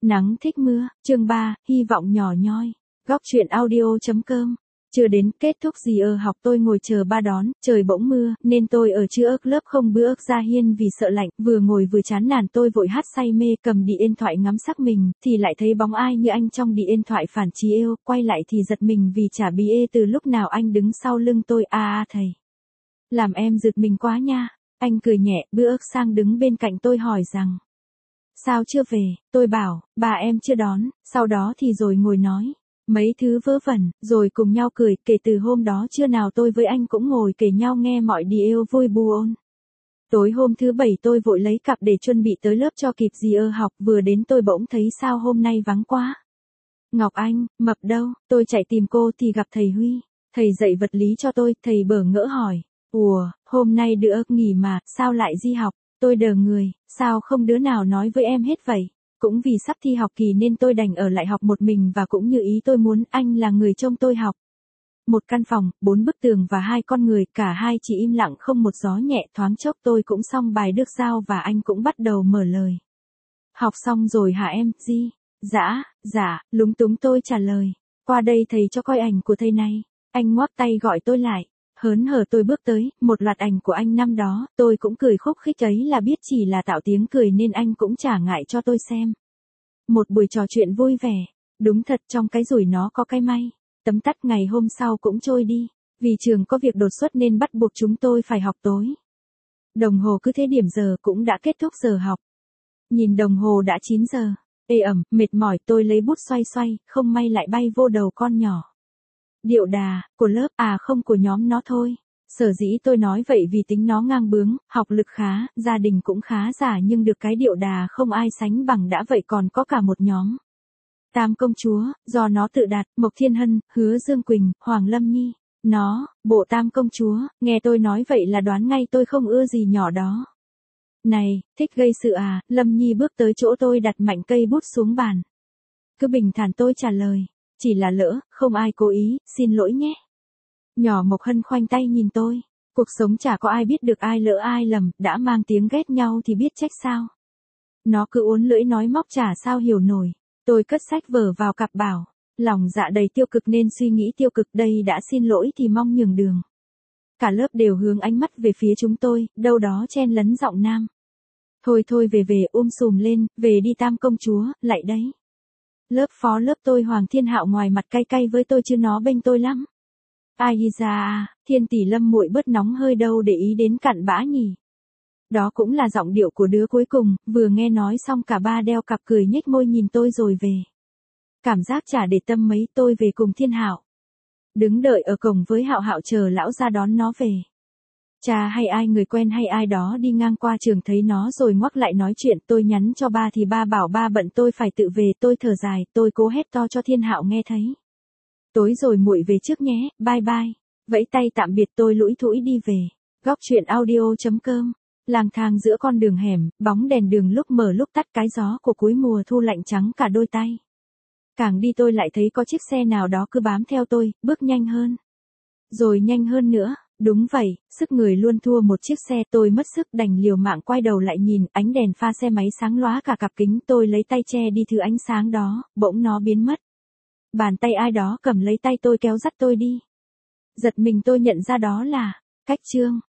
Nắng thích mưa, chương 3, hy vọng nhỏ nhoi. Góc truyện audio.com. Chưa đến kết thúc gì ở học tôi ngồi chờ ba đón, trời bỗng mưa, nên tôi ở chưa ước lớp không bữa ước ra hiên vì sợ lạnh, vừa ngồi vừa chán nản tôi vội hát say mê cầm điện thoại ngắm sắc mình, thì lại thấy bóng ai như anh trong điện thoại phản chiếu eo, quay lại thì giật mình vì chả bí ê từ lúc nào anh đứng sau lưng tôi thầy. Làm em giật mình quá nha, anh cười nhẹ, bữa ước sang đứng bên cạnh tôi hỏi rằng. Sao chưa về, tôi bảo, bà em chưa đón, sau đó thì rồi ngồi nói. Mấy thứ vớ vẩn, rồi cùng nhau cười, kể từ hôm đó trưa nào tôi với anh cũng ngồi kể nhau nghe mọi điều vui buồn. Tối hôm thứ bảy tôi vội lấy cặp để chuẩn bị tới lớp cho kịp gì học, vừa đến tôi bỗng thấy sao hôm nay vắng quá. Ngọc Anh, Mập đâu, tôi chạy tìm cô thì gặp thầy Huy, thầy dạy vật lý cho tôi, thầy bỡ ngỡ hỏi, ủa, hôm nay đứa nghỉ mà, sao lại đi học, tôi đờ người, sao không đứa nào nói với em hết vậy? Cũng vì sắp thi học kỳ nên tôi đành ở lại học một mình và cũng như ý tôi muốn, anh là người trông tôi học. Một căn phòng, 4 bức tường và 2 con người, cả hai chỉ im lặng không một gió nhẹ, thoáng chốc tôi cũng xong bài được giao và anh cũng bắt đầu mở lời. Học xong rồi hả em, gì? Dạ, lúng túng tôi trả lời. Qua đây thầy cho coi ảnh của thầy này. Anh ngoắc tay gọi tôi lại. Hớn hở tôi bước tới, một loạt ảnh của anh năm đó, tôi cũng cười khúc khích ấy là biết chỉ là tạo tiếng cười nên anh cũng chả ngại cho tôi xem. Một buổi trò chuyện vui vẻ, đúng thật trong cái rủi nó có cái may, tấm tắc ngày hôm sau cũng trôi đi, vì trường có việc đột xuất nên bắt buộc chúng tôi phải học tối. Đồng hồ cứ thế điểm giờ cũng đã kết thúc giờ học. Nhìn đồng hồ đã 9 giờ, ê ẩm, mệt mỏi tôi lấy bút xoay xoay, không may lại bay vô đầu con nhỏ. Điệu đà, của lớp, không của nhóm nó thôi. Sở dĩ tôi nói vậy vì tính nó ngang bướng, học lực khá, gia đình cũng khá giả nhưng được cái điệu đà không ai sánh bằng đã vậy còn có cả một nhóm. Tam công chúa, do nó tự đạt, Mộc Thiên Hân, Hứa Dương Quỳnh, Hoàng Lâm Nhi. Nó, bộ tam công chúa, nghe tôi nói vậy là đoán ngay tôi không ưa gì nhỏ đó. Này, thích gây sự Lâm Nhi bước tới chỗ tôi đặt mạnh cây bút xuống bàn. Cứ bình thản tôi trả lời. Chỉ là lỡ, không ai cố ý, xin lỗi nhé. Nhỏ Mộc Hân khoanh tay nhìn tôi. Cuộc sống chả có ai biết được ai lỡ ai lầm, đã mang tiếng ghét nhau thì biết trách sao. Nó cứ uốn lưỡi nói móc chả sao hiểu nổi. Tôi cất sách vở vào cặp bảo. Lòng dạ đầy tiêu cực nên suy nghĩ tiêu cực đây đã xin lỗi thì mong nhường đường. Cả lớp đều hướng ánh mắt về phía chúng tôi, đâu đó chen lấn giọng nam. Thôi về sùm lên, về đi tam công chúa, lại đấy. Lớp phó lớp tôi Hoàng Thiên Hạo ngoài mặt cay cay với tôi chứ nó bênh tôi lắm. Ai da, Thiên tỷ Lâm muội bớt nóng hơi đâu để ý đến cặn bã nhỉ. Đó cũng là giọng điệu của đứa cuối cùng, vừa nghe nói xong cả ba đeo cặp cười nhếch môi nhìn tôi rồi về. Cảm giác chả để tâm mấy tôi về cùng Thiên Hạo. Đứng đợi ở cổng với Hạo Hạo chờ lão ra đón nó về. Cha hay ai người quen hay ai đó đi ngang qua trường thấy nó rồi ngoắc lại nói chuyện tôi nhắn cho ba thì ba bảo ba bận tôi phải tự về tôi thở dài tôi cố hét to cho Thiên Hạo nghe thấy. Tối rồi muội về trước nhé, bye bye. Vẫy tay tạm biệt tôi lủi thủi đi về. Góc truyện audio.com. Lang thang giữa con đường hẻm, bóng đèn đường lúc mở lúc tắt cái gió của cuối mùa thu lạnh trắng cả đôi tay. Càng đi tôi lại thấy có chiếc xe nào đó cứ bám theo tôi, bước nhanh hơn. Rồi nhanh hơn nữa. Đúng vậy, sức người luôn thua một chiếc xe tôi mất sức đành liều mạng quay đầu lại nhìn ánh đèn pha xe máy sáng lóa cả cặp kính tôi lấy tay che đi thứ ánh sáng đó, bỗng nó biến mất. Bàn tay ai đó cầm lấy tay tôi kéo dắt tôi đi. Giật mình tôi nhận ra đó là, Cách Trương.